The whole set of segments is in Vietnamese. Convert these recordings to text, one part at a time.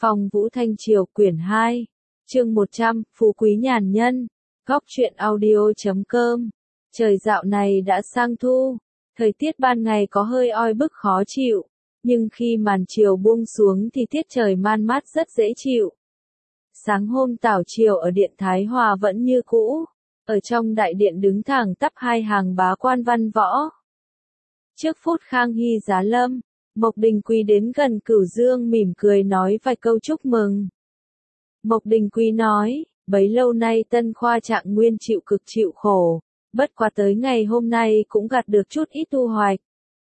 Phong Vũ Thanh Triều quyển 2, chương 100, Phú Quý Nhàn Nhân, Góc truyện audio.com. Trời dạo này đã sang thu, thời tiết ban ngày có hơi oi bức khó chịu, nhưng khi màn chiều buông xuống thì tiết trời man mát rất dễ chịu. Sáng hôm tảo chiều ở điện Thái Hòa vẫn như cũ, ở trong đại điện đứng thẳng tắp hai hàng bá quan văn võ. Trước phút Khang Hy giá lâm, Mộc Đình Quý đến gần Cửu Dương mỉm cười nói vài câu chúc mừng. Mộc Đình Quý nói, bấy lâu nay Tân Khoa Trạng Nguyên chịu cực chịu khổ, bất quá tới ngày hôm nay cũng gặt được chút ít thu hoạch.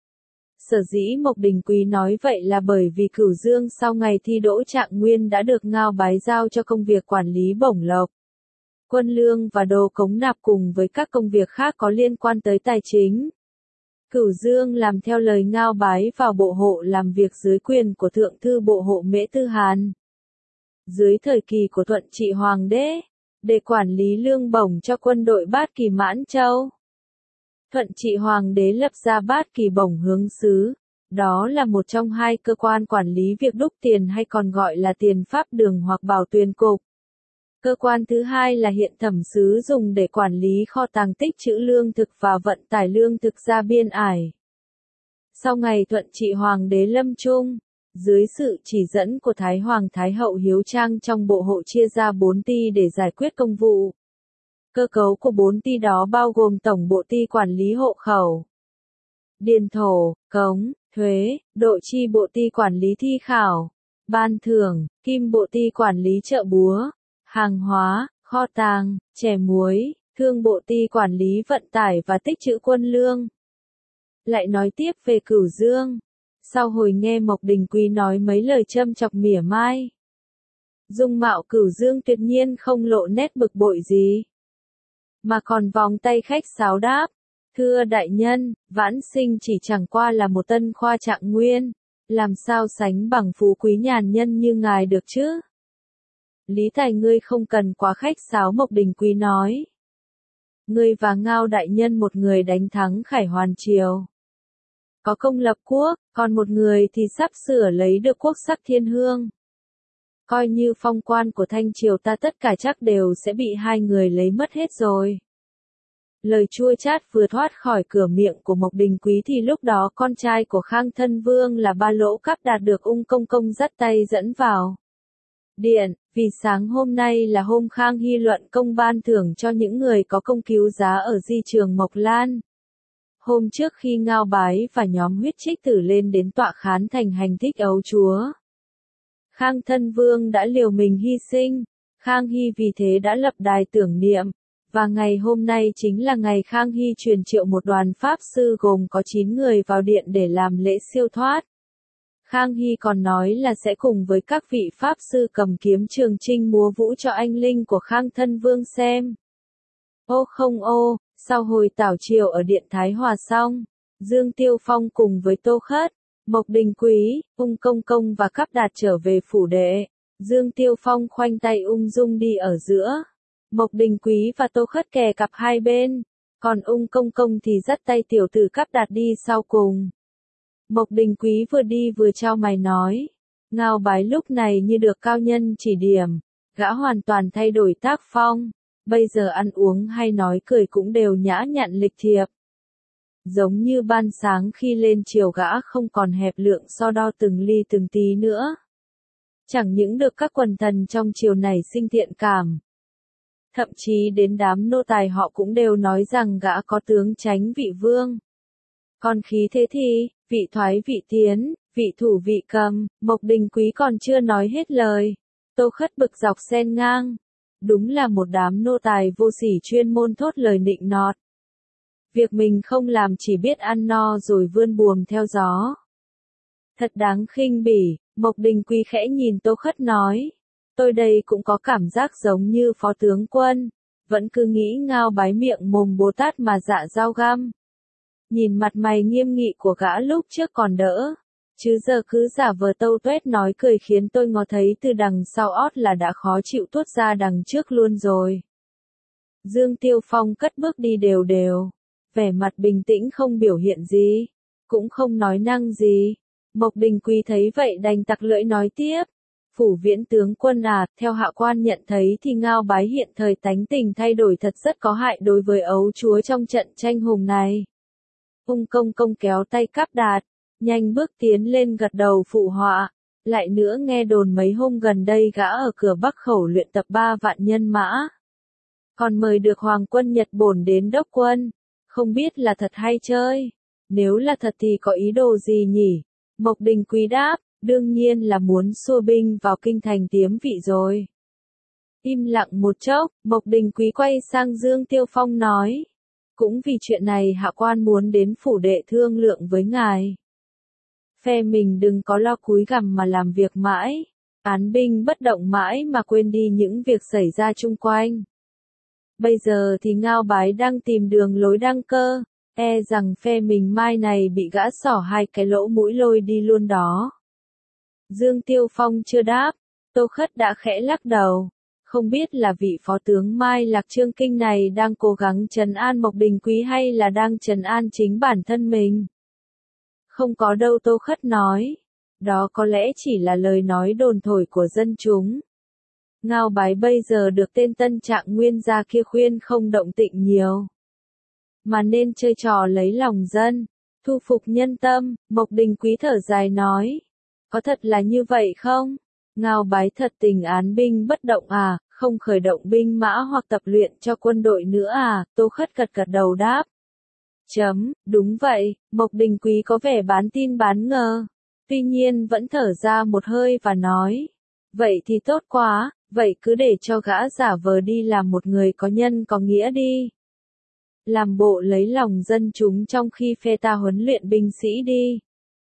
Sở dĩ Mộc Đình Quý nói vậy là bởi vì Cửu Dương sau ngày thi đỗ Trạng Nguyên đã được Ngao Bái giao cho công việc quản lý bổng lộc, quân lương và đồ cống nạp cùng với các công việc khác có liên quan tới tài chính. Cửu Dương làm theo lời Ngao Bái vào bộ hộ làm việc dưới quyền của Thượng thư bộ hộ Mễ Tư Hàn. Dưới thời kỳ của Thuận Trị Hoàng đế, để quản lý lương bổng cho quân đội Bát Kỳ Mãn Châu. Thuận Trị Hoàng đế lập ra Bát Kỳ bổng hướng xứ, đó là một trong hai cơ quan quản lý việc đúc tiền hay còn gọi là tiền pháp đường hoặc bảo tuyền cục. Cơ quan thứ hai là hiện thẩm sứ dùng để quản lý kho tàng tích trữ lương thực và vận tải lương thực ra biên ải. Sau ngày Thuận Trị Hoàng đế lâm chung, dưới sự chỉ dẫn của Thái Hoàng Thái hậu Hiếu Trang trong bộ hộ chia ra 4 ty để giải quyết công vụ. Cơ cấu của 4 ty đó bao gồm Tổng bộ ty quản lý hộ khẩu, điền thổ, cống, thuế, độ chi bộ ty quản lý thi khảo, ban thưởng, kim bộ ty quản lý chợ búa, hàng hóa, kho tàng, chè muối, thương bộ ty quản lý vận tải và tích trữ quân lương. Lại nói tiếp về Cửu Dương. Sau hồi nghe Mộc Đình Quý nói mấy lời châm chọc mỉa mai, dung mạo Cửu Dương tuyệt nhiên không lộ nét bực bội gì, mà còn vòng tay khách sáo đáp, thưa đại nhân, vãn sinh chỉ chẳng qua là một Tân Khoa Trạng Nguyên, làm sao sánh bằng Phú Quý Nhàn Nhân như ngài được chứ? Lý Tài ngươi không cần quá khách sáo, Mộc Đình Quý nói. Ngươi và Ngao đại nhân một người đánh thắng Khải Hoàn Triều, có công lập quốc, còn một người thì sắp sửa lấy được quốc sắc thiên hương. Coi như phong quan của Thanh Triều ta tất cả chắc đều sẽ bị hai người lấy mất hết rồi. Lời chua chát vừa thoát khỏi cửa miệng của Mộc Đình Quý thì lúc đó con trai của Khang Thân Vương là Ba Lỗ Cáp Đạt được Ung Công Công dắt tay dẫn vào điện, vì sáng hôm nay là hôm Khang Hy luận công ban thưởng cho những người có công cứu giá ở di trường Mộc Lan. Hôm trước khi Ngao Bái và nhóm huyết trích tử lên đến tọa khán thành hành thích ấu chúa, Khang Thân Vương đã liều mình hy sinh, Khang Hy vì thế đã lập đài tưởng niệm, và ngày hôm nay chính là ngày Khang Hy truyền triệu một đoàn pháp sư gồm có 9 người vào điện để làm lễ siêu thoát. Khang Hy còn nói là sẽ cùng với các vị pháp sư cầm kiếm trường chinh múa vũ cho anh linh của Khang Thân Vương xem. Ô không ô, sau hồi tảo chiều ở điện Thái Hòa xong, Dương Tiêu Phong cùng với Tô Khất, Mộc Đình Quý, Ung Công Công và Cáp Đạt trở về phủ đệ. Dương Tiêu Phong khoanh tay ung dung đi ở giữa, Mộc Đình Quý và Tô Khất kè cặp hai bên, còn Ung Công Công thì dắt tay tiểu tử Cáp Đạt đi sau cùng. Mộc Đình Quý vừa đi vừa chau mày nói, Ngao Bái lúc này như được cao nhân chỉ điểm, gã hoàn toàn thay đổi tác phong, bây giờ ăn uống hay nói cười cũng đều nhã nhặn lịch thiệp. Giống như ban sáng khi lên triều gã không còn hẹp lượng so đo từng ly từng tí nữa. Chẳng những được các quần thần trong triều này sinh thiện cảm, thậm chí đến đám nô tài họ cũng đều nói rằng gã có tướng chánh vị vương. Còn khí thế thì, vị thoái vị tiến, vị thủ vị cầm, Mộc Đình Quý còn chưa nói hết lời. Tô Khất bực dọc xen ngang. Đúng là một đám nô tài vô sỉ chuyên môn thốt lời nịnh nọt. Việc mình không làm chỉ biết ăn no rồi vươn buồm theo gió. Thật đáng khinh bỉ, Mộc Đình Quý khẽ nhìn Tô Khất nói. Tôi đây cũng có cảm giác giống như phó tướng quân, vẫn cứ nghĩ Ngao Bái miệng mồm Bồ Tát mà dạ dao găm. Nhìn mặt mày nghiêm nghị của gã lúc trước còn đỡ, chứ giờ cứ giả vờ tâu tuét nói cười khiến tôi ngó thấy từ đằng sau ót là đã khó chịu tuốt ra đằng trước luôn rồi. Dương Tiêu Phong cất bước đi đều đều, vẻ mặt bình tĩnh không biểu hiện gì, cũng không nói năng gì. Mộc Đình Quý thấy vậy đành tặc lưỡi nói tiếp, Phủ Viễn tướng quân à, theo hạ quan nhận thấy thì Ngao Bái hiện thời tánh tình thay đổi thật rất có hại đối với ấu chúa trong trận tranh hùng này. Ung công công kéo tay Cáp Đạt, nhanh bước tiến lên gật đầu phụ họa. Lại nữa nghe đồn mấy hôm gần đây gã ở cửa Bắc Khẩu luyện tập 3 vạn nhân mã. Còn mời được Hoàng quân Nhật Bổn đến đốc quân. Không biết là thật hay chơi. Nếu là thật thì có ý đồ gì nhỉ? Mộc Đình Quý đáp, đương nhiên là muốn xua binh vào kinh thành tiếm vị rồi. Im lặng một chốc, Mộc Đình Quý quay sang Dương Tiêu Phong nói. Cũng vì chuyện này hạ quan muốn đến phủ đệ thương lượng với ngài. Phe mình đừng có lo cúi gằm mà làm việc mãi. Án binh bất động mãi mà quên đi những việc xảy ra chung quanh. Bây giờ thì Ngao Bái đang tìm đường lối đăng cơ. E rằng phe mình mai này bị gã xỏ 2 cái lỗ mũi lôi đi luôn đó. Dương Tiêu Phong chưa đáp, Tô Khất đã khẽ lắc đầu. Không biết là vị phó tướng Mai Lạc Trương Kinh này đang cố gắng trấn an Mộc Đình Quý hay là đang trấn an chính bản thân mình. Không có đâu, Tô Khất nói. Đó có lẽ chỉ là lời nói đồn thổi của dân chúng. Ngao Bái bây giờ được tên Tân Trạng Nguyên gia kia khuyên không động tĩnh nhiều. Mà nên chơi trò lấy lòng dân, thu phục nhân tâm, Mộc Đình Quý thở dài nói. Có thật là như vậy không? Ngao Bái thật tình án binh bất động à, không khởi động binh mã hoặc tập luyện cho quân đội nữa à, Tô Khất gật gật đầu đáp. Đúng vậy, Mộc Đình Quý có vẻ bán tin bán ngờ. Tuy nhiên vẫn thở ra một hơi và nói. Vậy thì tốt quá, vậy cứ để cho gã giả vờ đi làm một người có nhân có nghĩa đi. Làm bộ lấy lòng dân chúng trong khi phe ta huấn luyện binh sĩ đi.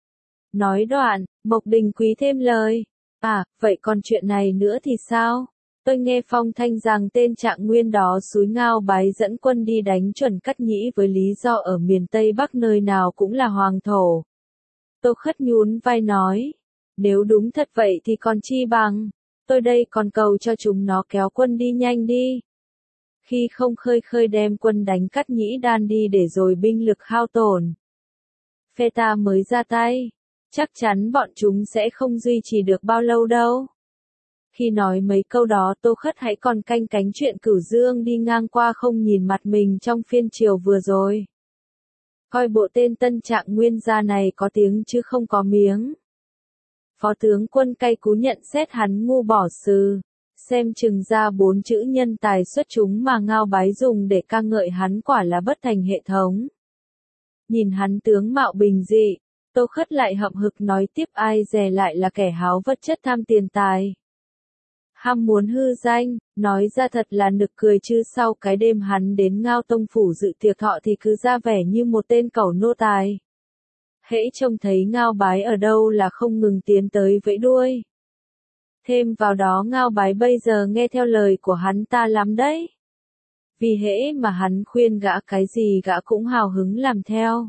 Nói đoạn, Mộc Đình Quý thêm lời. À, vậy còn chuyện này nữa thì sao? Tôi nghe phong thanh rằng tên Trạng Nguyên đó xúi Ngao Bái dẫn quân đi đánh Chuẩn Cắt Nhĩ với lý do ở miền Tây Bắc nơi nào cũng là hoàng thổ. Tô Khất nhún vai nói. Nếu đúng thật vậy thì còn chi bằng. Tôi đây còn cầu cho chúng nó kéo quân đi nhanh đi. Khi không khơi đem quân đánh Cắt Nhĩ Đan đi để rồi binh lực hao tổn. Phe ta mới ra tay. Chắc chắn bọn chúng sẽ không duy trì được bao lâu đâu. Khi nói mấy câu đó Tô Khất hãy còn canh cánh chuyện Cửu Dương đi ngang qua không nhìn mặt mình trong phiên triều vừa rồi. Coi bộ tên Tân Trạng Nguyên gia này có tiếng chứ không có miếng. Phó tướng quân cay cú nhận xét hắn ngu bỏ sừ. Xem chừng ra 4 chữ nhân tài xuất chúng mà Ngao Bái dùng để ca ngợi hắn quả là bất thành hệ thống. Nhìn hắn tướng mạo bình dị, Tô Khất lại hậm hực nói tiếp, ai dè lại là kẻ háo vật chất tham tiền tài. Ham muốn hư danh, nói ra thật là nực cười chứ sau cái đêm hắn đến Ngao Tông phủ dự tiệc thọ thì cứ ra vẻ như một tên cẩu nô tài. Hễ trông thấy Ngao Bái ở đâu là không ngừng tiến tới vẫy đuôi. Thêm vào đó Ngao Bái bây giờ nghe theo lời của hắn ta lắm đấy. Vì hễ mà hắn khuyên gã cái gì gã cũng hào hứng làm theo.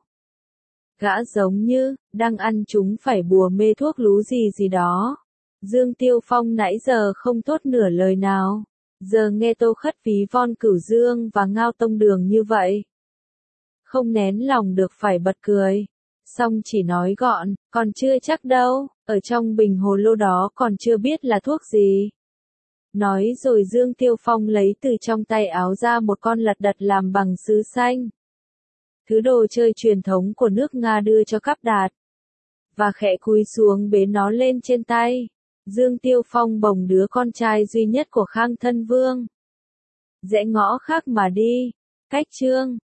Gã giống như, đang ăn chúng phải bùa mê thuốc lú gì đó. Dương Tiêu Phong nãy giờ không thốt nửa lời nào. Giờ nghe Tô Khất ví von Cửu Dương và Ngao Tông Đường như vậy. Không nén lòng được phải bật cười. Xong chỉ nói gọn, còn chưa chắc đâu, ở trong bình hồ lô đó còn chưa biết là thuốc gì. Nói rồi Dương Tiêu Phong lấy từ trong tay áo ra một con lật đật làm bằng sứ xanh. Thứ đồ chơi truyền thống của nước Nga đưa cho Cáp Đạt. Và khẽ cúi xuống bế nó lên trên tay. Dương Tiêu Phong bồng đứa con trai duy nhất của Khang Thân Vương. Rẽ ngõ khác mà đi. Cách chương